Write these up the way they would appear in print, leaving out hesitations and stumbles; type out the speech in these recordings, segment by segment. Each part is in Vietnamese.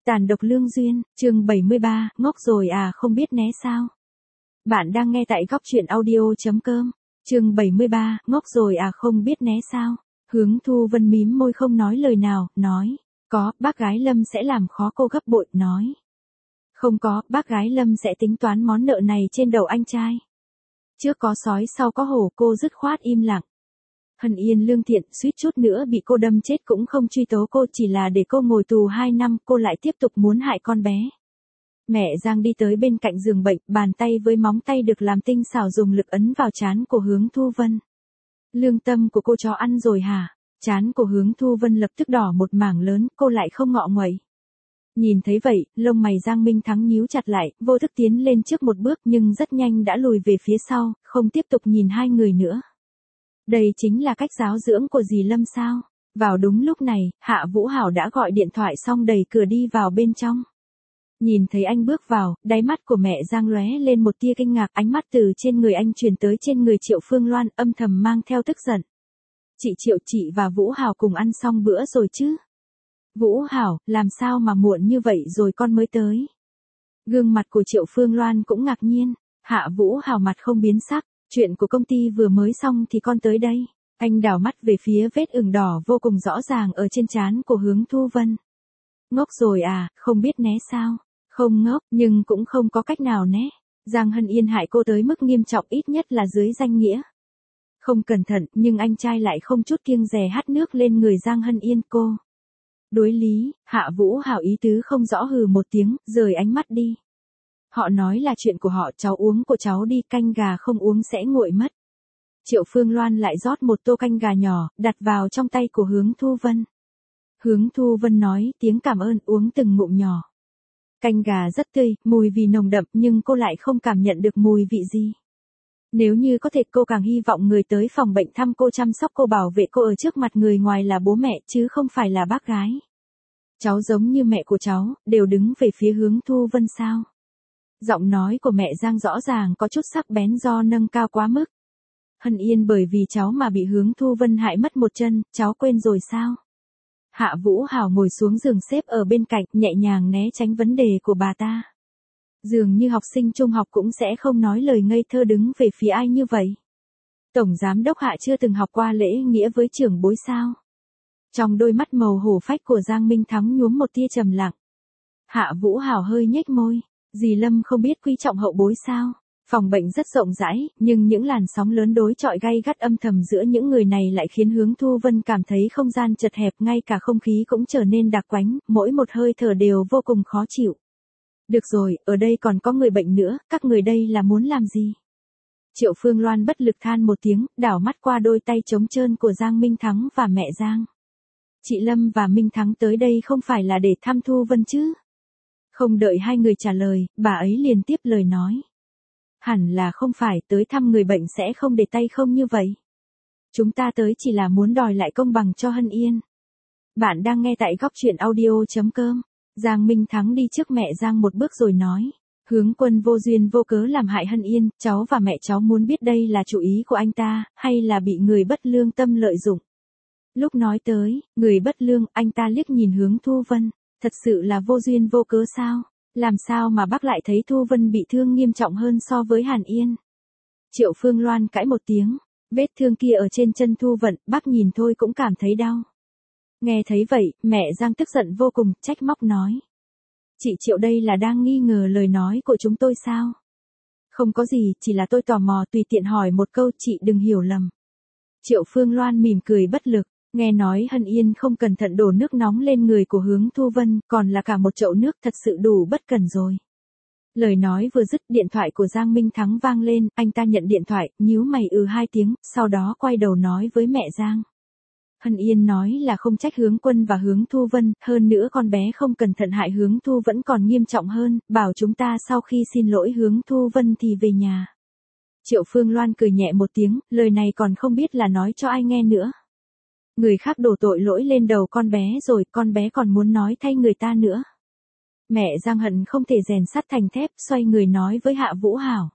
Tàn độc lương duyên, chương 73, ngốc rồi à không biết né sao. Bạn đang nghe tại góc truyện audio.com, chương 73, ngốc rồi à không biết né sao. Hướng Thu Vân mím môi không nói lời nào, nói, có, bác gái Lâm sẽ làm khó cô gấp bội, nói. Không có, bác gái Lâm sẽ tính toán món nợ này trên đầu anh trai. Trước có sói sau có hổ, cô dứt khoát im lặng. Hân Yên lương thiện, suýt chút nữa bị cô đâm chết cũng không truy tố cô, chỉ là để cô ngồi tù 2 năm, cô lại tiếp tục muốn hại con bé. Mẹ Giang đi tới bên cạnh giường bệnh, bàn tay với móng tay được làm tinh xảo dùng lực ấn vào trán của Hướng Thu Vân. Lương tâm của cô chó ăn rồi hả? Trán của Hướng Thu Vân lập tức đỏ một mảng lớn, cô lại không ngọ nguậy. Nhìn thấy vậy, lông mày Giang Minh Thắng nhíu chặt lại, vô thức tiến lên trước một bước nhưng rất nhanh đã lùi về phía sau, không tiếp tục nhìn hai người nữa. Đây chính là cách giáo dưỡng của dì Lâm sao? Vào đúng lúc này, Hạ Vũ Hảo đã gọi điện thoại xong đẩy cửa đi vào bên trong. Nhìn thấy anh bước vào, đáy mắt của mẹ Giang lóe lên một tia kinh ngạc, ánh mắt từ trên người anh truyền tới trên người Triệu Phương Loan, âm thầm mang theo tức giận. Chị Triệu, chị và Vũ Hảo cùng ăn xong bữa rồi chứ? Vũ Hảo, làm sao mà muộn như vậy rồi con mới tới? Gương mặt của Triệu Phương Loan cũng ngạc nhiên. Hạ Vũ Hảo mặt không biến sắc. Chuyện của công ty vừa mới xong thì con tới đây. Anh đảo mắt về phía vết ửng đỏ vô cùng rõ ràng ở trên trán của Hướng Thu Vân. Ngốc rồi à, không biết né sao? Không ngốc, nhưng cũng không có cách nào né. Giang Hân Yên hại cô tới mức nghiêm trọng, ít nhất là dưới danh nghĩa. Không cẩn thận, nhưng anh trai lại không chút kiêng dè hắt nước lên người Giang Hân Yên cô. Đối lý, Hạ Vũ Hảo ý tứ không rõ, hừ một tiếng, rời ánh mắt đi. Họ nói là chuyện của họ, cháu uống của cháu đi, canh gà không uống sẽ nguội mất. Triệu Phương Loan lại rót một tô canh gà nhỏ, đặt vào trong tay của Hướng Thu Vân. Hướng Thu Vân nói tiếng cảm ơn, uống từng ngụm nhỏ. Canh gà rất tươi, mùi vị nồng đậm nhưng cô lại không cảm nhận được mùi vị gì. Nếu như có thể cô càng hy vọng người tới phòng bệnh thăm cô, chăm sóc cô, bảo vệ cô ở trước mặt người ngoài là bố mẹ chứ không phải là bác gái. Cháu giống như mẹ của cháu, đều đứng về phía Hướng Thu Vân sao? Giọng nói của mẹ Giang rõ ràng có chút sắc bén do nâng cao quá mức. Hân Yên bởi vì cháu mà bị Hướng Thu Vân hại mất một chân, cháu quên rồi sao? Hạ Vũ Hảo ngồi xuống giường xếp ở bên cạnh, nhẹ nhàng né tránh vấn đề của bà ta. Dường như học sinh trung học cũng sẽ không nói lời ngây thơ đứng về phía ai như vậy. Tổng giám đốc Hạ chưa từng học qua lễ nghĩa với trưởng bối sao? Trong đôi mắt màu hổ phách của Giang Minh Thắng nhuốm một tia trầm lặng. Hạ Vũ Hảo hơi nhếch môi. Dì Lâm không biết quý trọng hậu bối sao? Phòng bệnh rất rộng rãi, nhưng những làn sóng lớn đối chọi gay gắt âm thầm giữa những người này lại khiến Hướng Thu Vân cảm thấy không gian chật hẹp, ngay cả không khí cũng trở nên đặc quánh, mỗi một hơi thở đều vô cùng khó chịu. Được rồi, ở đây còn có người bệnh nữa, các người đây là muốn làm gì? Triệu Phương Loan bất lực than một tiếng, đảo mắt qua đôi tay trống trơn của Giang Minh Thắng và mẹ Giang. Chị Lâm và Minh Thắng tới đây không phải là để thăm Thu Vân chứ? Không đợi hai người trả lời, bà ấy liền tiếp lời nói. Hẳn là không phải, tới thăm người bệnh sẽ không để tay không như vậy. Chúng ta tới chỉ là muốn đòi lại công bằng cho Hân Yên. Bạn đang nghe tại góc truyện audio.com. Giang Minh Thắng đi trước mẹ Giang một bước rồi nói. Hướng Quân vô duyên vô cớ làm hại Hân Yên, cháu và mẹ cháu muốn biết đây là chủ ý của anh ta, hay là bị người bất lương tâm lợi dụng. Lúc nói tới, người bất lương, anh ta liếc nhìn Hướng Thu Vân. Thật sự là vô duyên vô cớ sao? Làm sao mà bác lại thấy Thu Vân bị thương nghiêm trọng hơn so với Hàn Yên? Triệu Phương Loan cãi một tiếng. Vết thương kia ở trên chân Thu Vân, bác nhìn thôi cũng cảm thấy đau. Nghe thấy vậy, mẹ Giang tức giận vô cùng, trách móc nói. Chị Triệu đây là đang nghi ngờ lời nói của chúng tôi sao? Không có gì, chỉ là tôi tò mò tùy tiện hỏi một câu, chị đừng hiểu lầm. Triệu Phương Loan mỉm cười bất lực. Nghe nói Hân Yên không cẩn thận đổ nước nóng lên người của Hướng Thu Vân, còn là cả một chậu nước, thật sự đủ bất cẩn rồi. Lời nói vừa dứt, điện thoại của Giang Minh Thắng vang lên, anh ta nhận điện thoại, nhíu mày hai tiếng, sau đó quay đầu nói với mẹ Giang. Hân Yên nói là không trách Hướng Quân và Hướng Thu Vân, hơn nữa con bé không cẩn thận hại Hướng Thu vẫn còn nghiêm trọng hơn, bảo chúng ta sau khi xin lỗi Hướng Thu Vân thì về nhà. Triệu Phương Loan cười nhẹ một tiếng, lời này còn không biết là nói cho ai nghe nữa. Người khác đổ tội lỗi lên đầu con bé rồi, con bé còn muốn nói thay người ta nữa. Mẹ Giang hận không thể rèn sắt thành thép, xoay người nói với Hạ Vũ Hảo.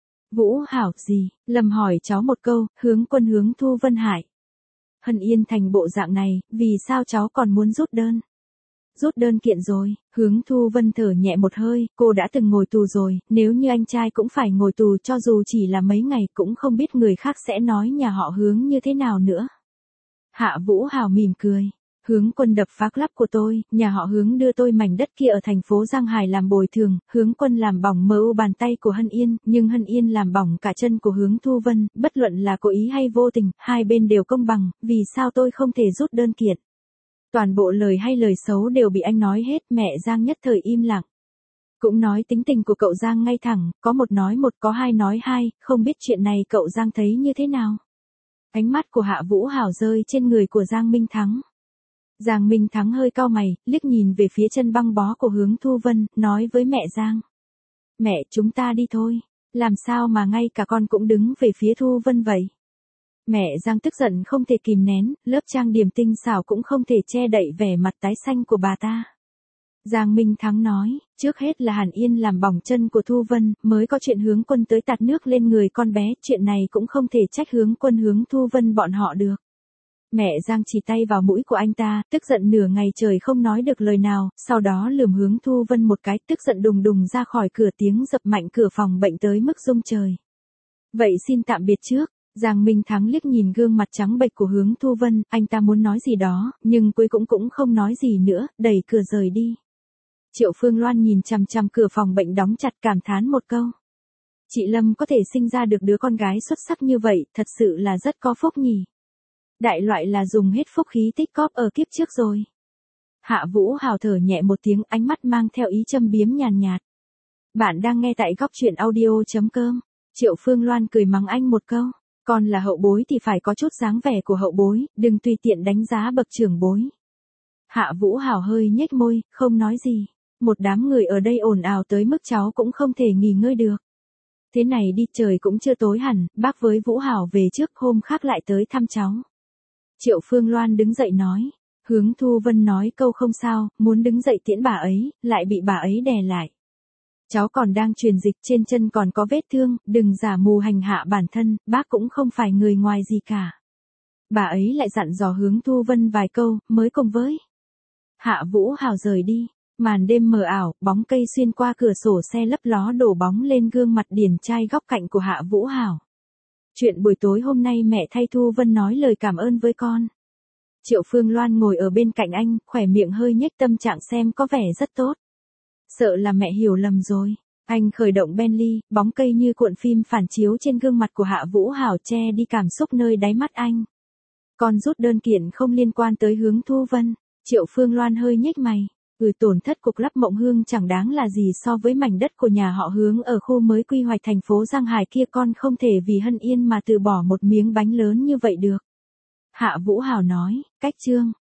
Vũ Hảo gì? Lâm hỏi cháu một câu, Hướng Quân Hướng Thu Vân hại Hân Yên thành bộ dạng này, vì sao cháu còn muốn rút đơn? Rút đơn kiện rồi, Hướng Thu Vân thở nhẹ một hơi, cô đã từng ngồi tù rồi, nếu như anh trai cũng phải ngồi tù cho dù chỉ là mấy ngày cũng không biết người khác sẽ nói nhà họ Hướng như thế nào nữa. Hạ Vũ Hào mỉm cười. Hướng Quân đập phá club của tôi, nhà họ Hướng đưa tôi mảnh đất kia ở thành phố Giang Hải làm bồi thường, Hướng Quân làm bỏng mờ u bàn tay của Hân Yên, nhưng Hân Yên làm bỏng cả chân của Hướng Thu Vân, bất luận là cố ý hay vô tình, hai bên đều công bằng, vì sao tôi không thể rút đơn kiện. Toàn bộ lời hay lời xấu đều bị anh nói hết, mẹ Giang nhất thời im lặng. Cũng nói tính tình của cậu Giang ngay thẳng, có một nói một có hai nói hai, không biết chuyện này cậu Giang thấy như thế nào. Ánh mắt của Hạ Vũ Hảo rơi trên người của Giang Minh Thắng. Giang Minh Thắng hơi cau mày, liếc nhìn về phía chân băng bó của Hướng Thu Vân, nói với mẹ Giang. Mẹ, chúng ta đi thôi. Làm sao mà ngay cả con cũng đứng về phía Thu Vân vậy? Mẹ Giang tức giận không thể kìm nén, lớp trang điểm tinh xảo cũng không thể che đậy vẻ mặt tái xanh của bà ta. Giang Minh Thắng nói, trước hết là Hàn Yên làm bỏng chân của Thu Vân, mới có chuyện Hướng Quân tới tạt nước lên người con bé, chuyện này cũng không thể trách Hướng Quân Hướng Thu Vân bọn họ được. Mẹ Giang chỉ tay vào mũi của anh ta, tức giận nửa ngày trời không nói được lời nào, sau đó lườm Hướng Thu Vân một cái, tức giận đùng đùng ra khỏi cửa, tiếng dập mạnh cửa phòng bệnh tới mức rung trời. Vậy xin tạm biệt trước. Giang Minh Thắng liếc nhìn gương mặt trắng bệch của Hướng Thu Vân, anh ta muốn nói gì đó, nhưng cuối cũng không nói gì nữa, đẩy cửa rời đi. Triệu Phương Loan nhìn chằm chằm cửa phòng bệnh đóng chặt, cảm thán một câu. Chị Lâm có thể sinh ra được đứa con gái xuất sắc như vậy, thật sự là rất có phúc nhỉ. Đại loại là dùng hết phúc khí tích cóp ở kiếp trước rồi. Hạ Vũ Hào thở nhẹ một tiếng, ánh mắt mang theo ý châm biếm nhàn nhạt. Bạn đang nghe tại góc truyện audio.com. Triệu Phương Loan cười mắng anh một câu. Con là hậu bối thì phải có chút dáng vẻ của hậu bối, đừng tùy tiện đánh giá bậc trưởng bối. Hạ Vũ Hào hơi nhếch môi, không nói gì. Một đám người ở đây ồn ào tới mức cháu cũng không thể nghỉ ngơi được. Thế này đi, trời cũng chưa tối hẳn, bác với Vũ Hào về trước, hôm khác lại tới thăm cháu. Triệu Phương Loan đứng dậy nói. Hướng Thu Vân nói câu không sao, muốn đứng dậy tiễn bà ấy, lại bị bà ấy đè lại. Cháu còn đang truyền dịch, trên chân còn có vết thương, đừng giả mù hành hạ bản thân, bác cũng không phải người ngoài gì cả. Bà ấy lại dặn dò Hướng Thu Vân vài câu, mới cùng với. Hạ Vũ Hào rời đi, màn đêm mờ ảo, bóng cây xuyên qua cửa sổ xe lấp ló đổ bóng lên gương mặt điển trai góc cạnh của Hạ Vũ Hào. Chuyện buổi tối hôm nay mẹ thay Thu Vân nói lời cảm ơn với con. Triệu Phương Loan ngồi ở bên cạnh anh, khỏe miệng hơi nhếch, tâm trạng xem có vẻ rất tốt. Sợ là mẹ hiểu lầm rồi. Anh khởi động Bentley, bóng cây như cuộn phim phản chiếu trên gương mặt của Hạ Vũ Hảo, che đi cảm xúc nơi đáy mắt anh. Con rút đơn kiện không liên quan tới Hướng Thu Vân. Triệu Phương Loan hơi nhếch mày. Tổn thất của Club Mộng Hương chẳng đáng là gì so với mảnh đất của nhà họ Hướng ở khu mới quy hoạch thành phố Giang Hải kia, con không thể vì Hân Yên mà từ bỏ một miếng bánh lớn như vậy được. Hạ Vũ Hảo nói, cách chương.